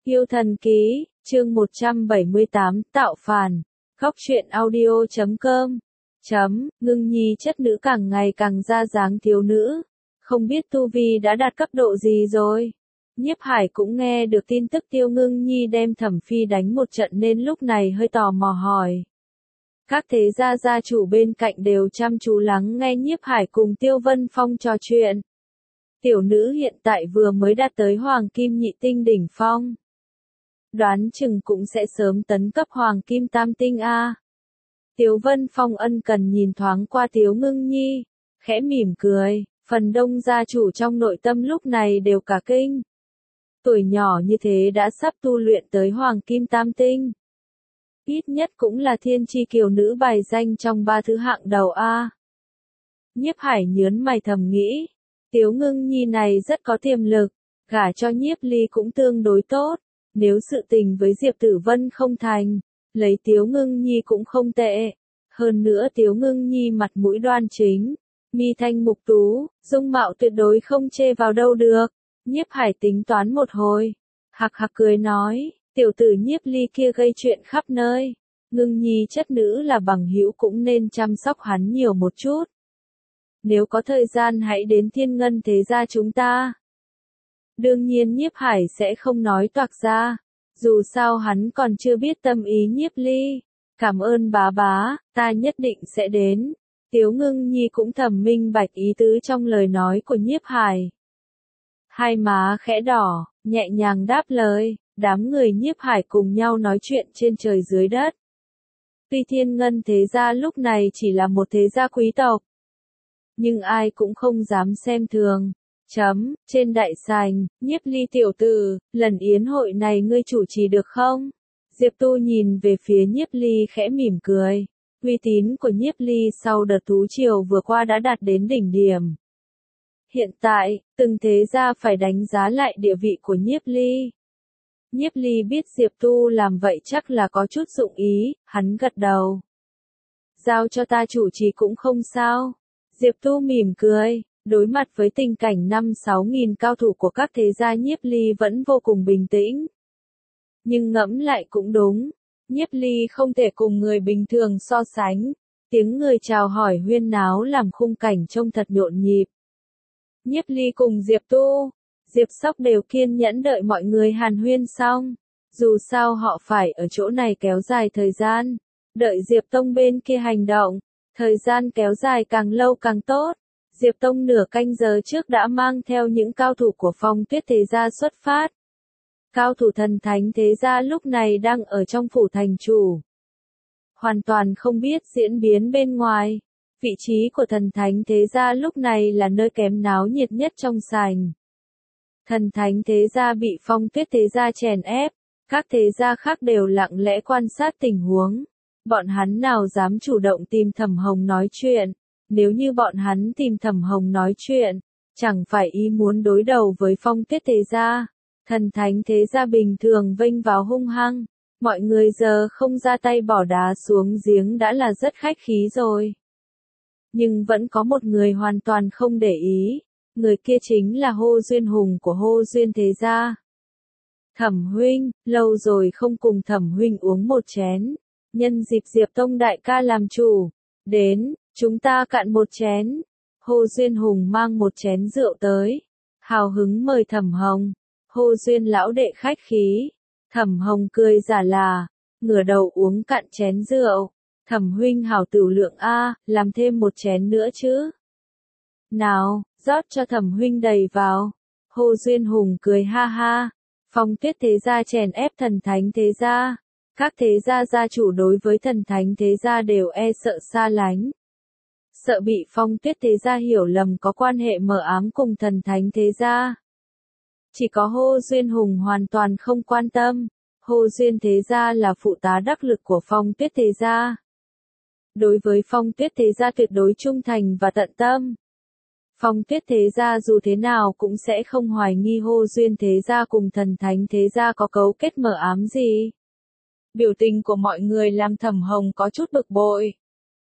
Yêu thần ký, chương 178, tạo phản. Góc truyện audio.com. Ngưng nhi chất nữ càng ngày càng ra dáng thiếu nữ. Không biết tu vi đã đạt cấp độ gì rồi. Nhiếp Hải cũng nghe được tin tức Tiêu Ngưng Nhi đem Thẩm Phi đánh một trận nên lúc này hơi tò mò hỏi. Các thế gia gia chủ bên cạnh đều chăm chú lắng nghe Nhiếp Hải cùng Tiêu Vân Phong trò chuyện. Tiểu nữ hiện tại vừa mới đạt tới Hoàng Kim Nhị Tinh đỉnh phong. Đoán chừng cũng sẽ sớm tấn cấp Hoàng Kim Tam Tinh a. Tiêu Vân Phong ân cần nhìn thoáng qua Tiêu Ngưng Nhi, khẽ mỉm cười, phần đông gia chủ trong nội tâm lúc này đều cả kinh. Tuổi nhỏ như thế đã sắp tu luyện tới Hoàng Kim Tam Tinh. Ít nhất cũng là thiên chi kiều nữ bài danh trong ba thứ hạng đầu a. Nhiếp Hải nhớn mày thầm nghĩ, Tiêu Ngưng Nhi này rất có tiềm lực, gả cho Nhiếp Ly cũng tương đối tốt. Nếu sự tình với Diệp Tử Vân không thành, lấy Tiêu Ngưng Nhi cũng không tệ. Hơn nữa Tiêu Ngưng Nhi mặt mũi đoan chính, mi thanh mục tú, dung mạo tuyệt đối không chê vào đâu được. Nhiếp Hải tính toán một hồi, hạc hạc cười nói, tiểu tử Nhiếp Ly kia gây chuyện khắp nơi. Ngưng Nhi chất nữ là bằng hữu cũng nên chăm sóc hắn nhiều một chút. Nếu có thời gian hãy đến Thiên Ngân thế gia chúng ta. Đương nhiên Nhiếp Hải sẽ không nói toạc ra, dù sao hắn còn chưa biết tâm ý Nhiếp Ly. Cảm ơn bá bá, ta nhất định sẽ đến. Tiêu Ngưng Nhi cũng thầm minh bạch ý tứ trong lời nói của Nhiếp Hải. Hai má khẽ đỏ, nhẹ nhàng đáp lời, đám người Nhiếp Hải cùng nhau nói chuyện trên trời dưới đất. Tuy Thiên Ngân thế gia lúc này chỉ là một thế gia quý tộc, nhưng ai cũng không dám xem thường. Trên đại sảnh, Nhiếp Ly tiểu tử, lần yến hội này ngươi chủ trì được không? Diệp Tu nhìn về phía Nhiếp Ly khẽ mỉm cười. Uy tín của Nhiếp Ly sau đợt thú triều vừa qua đã đạt đến đỉnh điểm. Hiện tại, từng thế gia phải đánh giá lại địa vị của Nhiếp Ly. Nhiếp Ly biết Diệp Tu làm vậy chắc là có chút dụng ý, hắn gật đầu. Giao cho ta chủ trì cũng không sao. Diệp Tu mỉm cười. Đối mặt với tình cảnh 5-6 nghìn cao thủ của các thế gia Nhiếp Ly vẫn vô cùng bình tĩnh. Nhưng ngẫm lại cũng đúng, Nhiếp Ly không thể cùng người bình thường so sánh. Tiếng người chào hỏi huyên náo làm khung cảnh trông thật nhộn nhịp. Nhiếp Ly cùng Diệp Tu, Diệp Sóc đều kiên nhẫn đợi mọi người hàn huyên xong. Dù sao họ phải ở chỗ này kéo dài thời gian, đợi Diệp Tông bên kia hành động, thời gian kéo dài càng lâu càng tốt. Diệp Tông nửa canh giờ trước đã mang theo những cao thủ của Phong Tuyết thế gia xuất phát. Cao thủ Thần Thánh thế gia lúc này đang ở trong phủ thành chủ. Hoàn toàn không biết diễn biến bên ngoài. Vị trí của Thần Thánh thế gia lúc này là nơi kém náo nhiệt nhất trong sảnh. Thần Thánh thế gia bị Phong Tuyết thế gia chèn ép, các thế gia khác đều lặng lẽ quan sát tình huống. Bọn hắn nào dám chủ động tìm Thẩm Hồng nói chuyện. Nếu như bọn hắn tìm Thẩm Hồng nói chuyện, chẳng phải ý muốn đối đầu với Phong Tuyết thế gia. Thần Thánh thế gia bình thường vênh vào hung hăng, mọi người giờ không ra tay bỏ đá xuống giếng đã là rất khách khí rồi. Nhưng vẫn có một người hoàn toàn không để ý, người kia chính là Hô Duyên Hùng của Hô Duyên thế gia. Thẩm huynh, lâu rồi không cùng Thẩm huynh uống một chén, nhân dịp Diệp Tông đại ca làm chủ, đến. Chúng ta cạn một chén. Hô Duyên Hùng mang một chén rượu tới. Hào hứng mời Thẩm Hồng. Hô Duyên lão đệ khách khí. Thẩm Hồng cười giả là. Ngửa đầu uống cạn chén rượu. Thẩm huynh hảo tửu lượng a, làm thêm một chén nữa chứ. Nào, rót cho Thẩm huynh đầy vào. Hô Duyên Hùng cười ha ha. Phong Tuyết thế gia chèn ép Thần Thánh thế gia. Các thế gia gia chủ đối với Thần Thánh thế gia đều e sợ xa lánh. Sợ bị Phong Tuyết thế gia hiểu lầm có quan hệ mờ ám cùng Thần Thánh thế gia. Chỉ có Hô Duyên Hùng hoàn toàn không quan tâm. Hô Duyên thế gia là phụ tá đắc lực của Phong Tuyết thế gia. Đối với Phong Tuyết thế gia tuyệt đối trung thành và tận tâm. Phong Tuyết thế gia dù thế nào cũng sẽ không hoài nghi Hô Duyên thế gia cùng Thần Thánh thế gia có cấu kết mờ ám gì. Biểu tình của mọi người làm Thẩm Hồng có chút bực bội.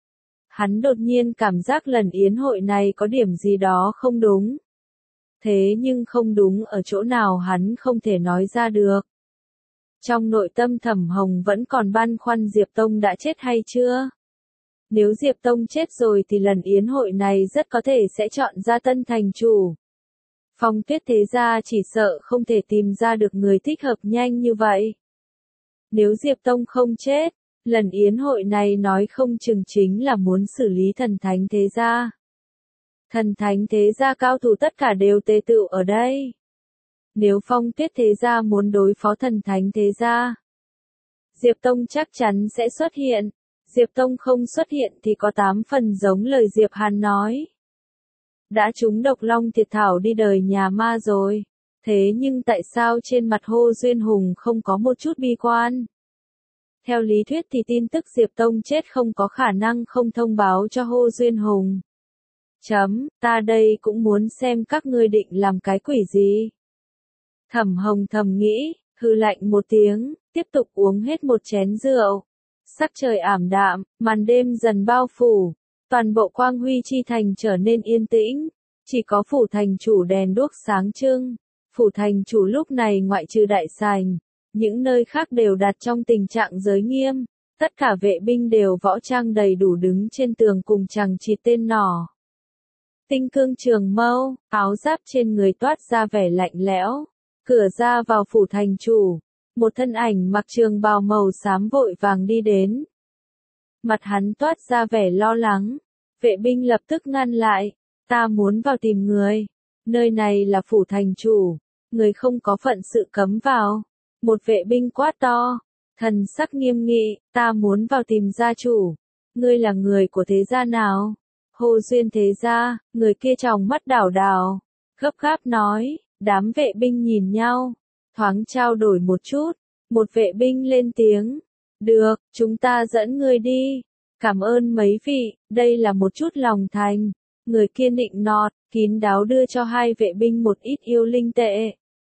Hắn đột nhiên cảm giác lần yến hội này có điểm gì đó không đúng. Thế nhưng không đúng ở chỗ nào hắn không thể nói ra được. Trong nội tâm Thẩm Hồng vẫn còn băn khoăn Diệp Tông đã chết hay chưa. Nếu Diệp Tông chết rồi thì lần yến hội này rất có thể sẽ chọn ra tân thành chủ. Phong Tuyết thế gia chỉ sợ không thể tìm ra được người thích hợp nhanh như vậy. Nếu Diệp Tông không chết, lần yến hội này nói không chừng chính là muốn xử lý thần thánh thế gia. Thần thánh thế gia cao thủ tất cả đều tề tựu ở đây. Nếu Phong Tuyết thế gia muốn đối phó thần thánh thế gia, Diệp Tông chắc chắn sẽ xuất hiện. Diệp Tông không xuất hiện thì có 8 phần giống lời Diệp Hàn nói. Đã trúng độc long thiệt thảo đi đời nhà ma rồi. Thế nhưng tại sao trên mặt Hồ Duyên Hùng không có một chút bi quan? Theo lý thuyết thì tin tức Diệp Tông chết không có khả năng không thông báo cho Hồ Duyên Hùng. Ta đây cũng muốn xem các ngươi định làm cái quỷ gì. Thẩm Hồng thầm nghĩ, hừ lạnh một tiếng, tiếp tục uống hết một chén rượu. Sắc trời ảm đạm, màn đêm dần bao phủ, toàn bộ Quang Huy chi thành trở nên yên tĩnh, chỉ có phủ thành chủ đèn đuốc sáng trưng. Phủ thành chủ lúc này ngoại trừ đại sảnh, những nơi khác đều đặt trong tình trạng giới nghiêm, tất cả vệ binh đều võ trang đầy đủ đứng trên tường cùng chằng chịt tên nỏ. Tinh cương trường mâu, áo giáp trên người toát ra vẻ lạnh lẽo, cửa ra vào phủ thành chủ. Một thân ảnh mặc trường bào màu xám vội vàng đi đến. Mặt hắn toát ra vẻ lo lắng. Vệ binh lập tức ngăn lại. Ta muốn vào tìm người. Nơi này là phủ thành chủ. Người không có phận sự cấm vào. Một vệ binh quát to. Thần sắc nghiêm nghị. Ta muốn vào tìm gia chủ. Ngươi là người của thế gia nào? Hồ Duyên thế gia. Người kia tròng mắt đảo đảo. Gấp gáp nói. Đám vệ binh nhìn nhau. Thoáng trao đổi một chút, một vệ binh lên tiếng. Được, chúng ta dẫn người đi. Cảm ơn mấy vị, đây là một chút lòng thành. Người kia nịnh nọt, kín đáo đưa cho hai vệ binh một ít yêu linh tệ.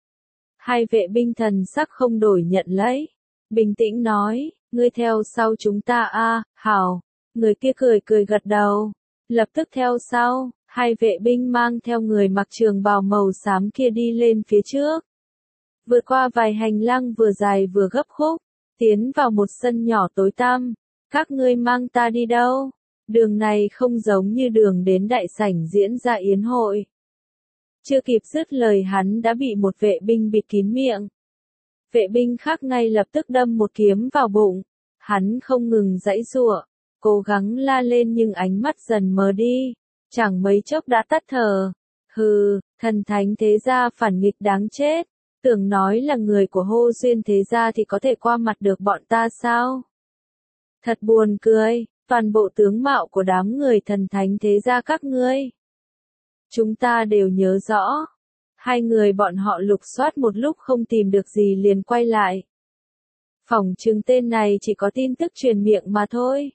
Hai vệ binh thần sắc không đổi nhận lấy. Bình tĩnh nói, ngươi theo sau chúng ta a, hảo. Người kia cười cười gật đầu. Lập tức theo sau, hai vệ binh mang theo người mặc trường bào màu xám kia đi lên phía trước. Vượt qua vài hành lang vừa dài vừa gấp khúc, tiến vào một sân nhỏ tối tăm. Các ngươi mang ta đi đâu? Đường này không giống như đường đến đại sảnh diễn ra yến hội. Chưa kịp dứt lời hắn đã bị một vệ binh bịt kín miệng. Vệ binh khác ngay lập tức đâm một kiếm vào bụng. Hắn không ngừng giãy giụa, cố gắng la lên nhưng ánh mắt dần mờ đi. Chẳng mấy chốc đã tắt thở. Hừ, thần thánh thế gia phản nghịch đáng chết. Tưởng nói là người của Hồ Duyên thế gia thì có thể qua mặt được bọn ta sao? Thật buồn cười, toàn bộ tướng mạo của đám người thần thánh thế gia các ngươi. Chúng ta đều nhớ rõ. Hai người bọn họ lục soát một lúc không tìm được gì liền quay lại. Phỏng chừng tên này chỉ có tin tức truyền miệng mà thôi.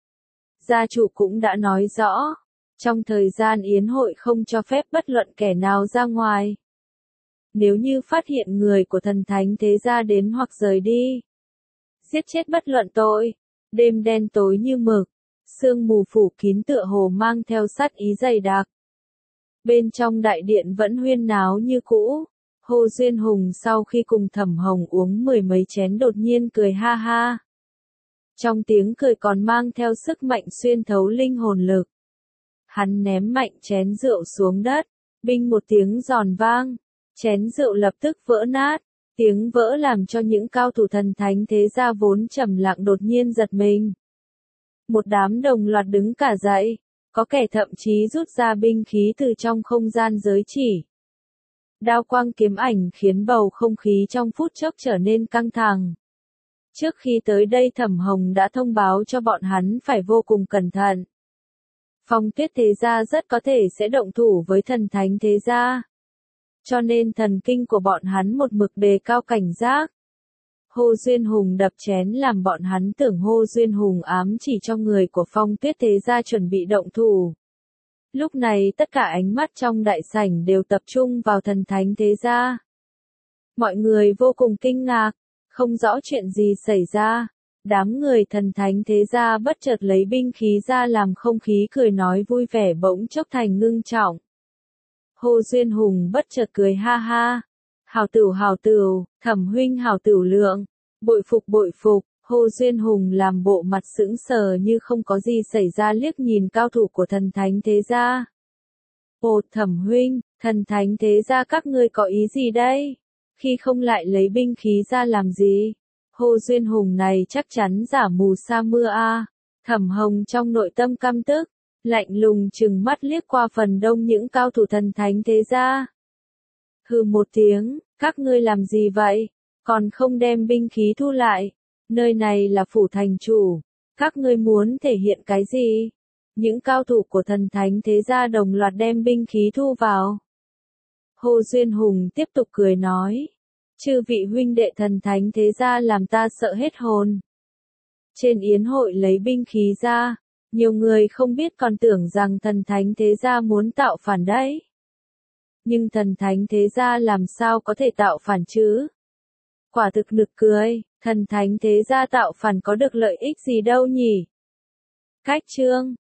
Gia chủ cũng đã nói rõ. Trong thời gian yến hội không cho phép bất luận kẻ nào ra ngoài. Nếu như phát hiện người của thần thánh thế gia đến hoặc rời đi, giết chết bất luận tội. Đêm đen tối như mực, sương mù phủ kín tựa hồ mang theo sát ý dày đặc. Bên trong đại điện vẫn huyên náo như cũ. Hồ Duyên Hùng sau khi cùng Thẩm Hồng uống 10 mấy chén đột nhiên cười ha ha. Trong tiếng cười còn mang theo sức mạnh xuyên thấu linh hồn lực. Hắn ném mạnh chén rượu xuống đất, binh một tiếng giòn vang. Chén rượu lập tức vỡ nát, tiếng vỡ làm cho những cao thủ thần thánh thế gia vốn trầm lặng đột nhiên giật mình. Một đám đồng loạt đứng cả dậy, có kẻ thậm chí rút ra binh khí từ trong không gian giới chỉ. Đao quang kiếm ảnh khiến bầu không khí trong phút chốc trở nên căng thẳng. Trước khi tới đây Thẩm Hồng đã thông báo cho bọn hắn phải vô cùng cẩn thận. Phong Tuyết thế gia rất có thể sẽ động thủ với thần thánh thế gia. Cho nên thần kinh của bọn hắn một mực đề cao cảnh giác. Hồ Duyên Hùng đập chén làm bọn hắn tưởng Hồ Duyên Hùng ám chỉ cho người của Phong Tuyết thế gia chuẩn bị động thủ. Lúc này tất cả ánh mắt trong đại sảnh đều tập trung vào thần thánh thế gia. Mọi người vô cùng kinh ngạc, không rõ chuyện gì xảy ra. Đám người thần thánh thế gia bất chợt lấy binh khí ra làm không khí cười nói vui vẻ bỗng chốc thành ngưng trọng. Hồ Duyên Hùng bất chợt cười ha ha. Hảo tửu, Thẩm huynh hảo tửu lượng. bội phục, Hồ Duyên Hùng làm bộ mặt sững sờ như không có gì xảy ra liếc nhìn cao thủ của thần thánh thế gia. Ồ Thẩm huynh, thần thánh thế gia các ngươi có ý gì đây? Khi không lại lấy binh khí ra làm gì? Hồ Duyên Hùng này chắc chắn giả mù sa mưa a. Thẩm Hồng trong nội tâm căm tức, lạnh lùng trừng mắt liếc qua phần đông những cao thủ thần thánh thế gia. Hừ một tiếng, các ngươi làm gì vậy? Còn không đem binh khí thu lại. Nơi này là phủ thành chủ. Các ngươi muốn thể hiện cái gì? Những cao thủ của thần thánh thế gia đồng loạt đem binh khí thu vào. Hồ Duyên Hùng tiếp tục cười nói. Chư vị huynh đệ thần thánh thế gia làm ta sợ hết hồn. Trên yến hội lấy binh khí ra, nhiều người không biết còn tưởng rằng thần thánh thế gia muốn tạo phản đấy. Nhưng thần thánh thế gia làm sao có thể tạo phản chứ? Quả thực nực cười, thần thánh thế gia tạo phản có được lợi ích gì đâu nhỉ? Cách chương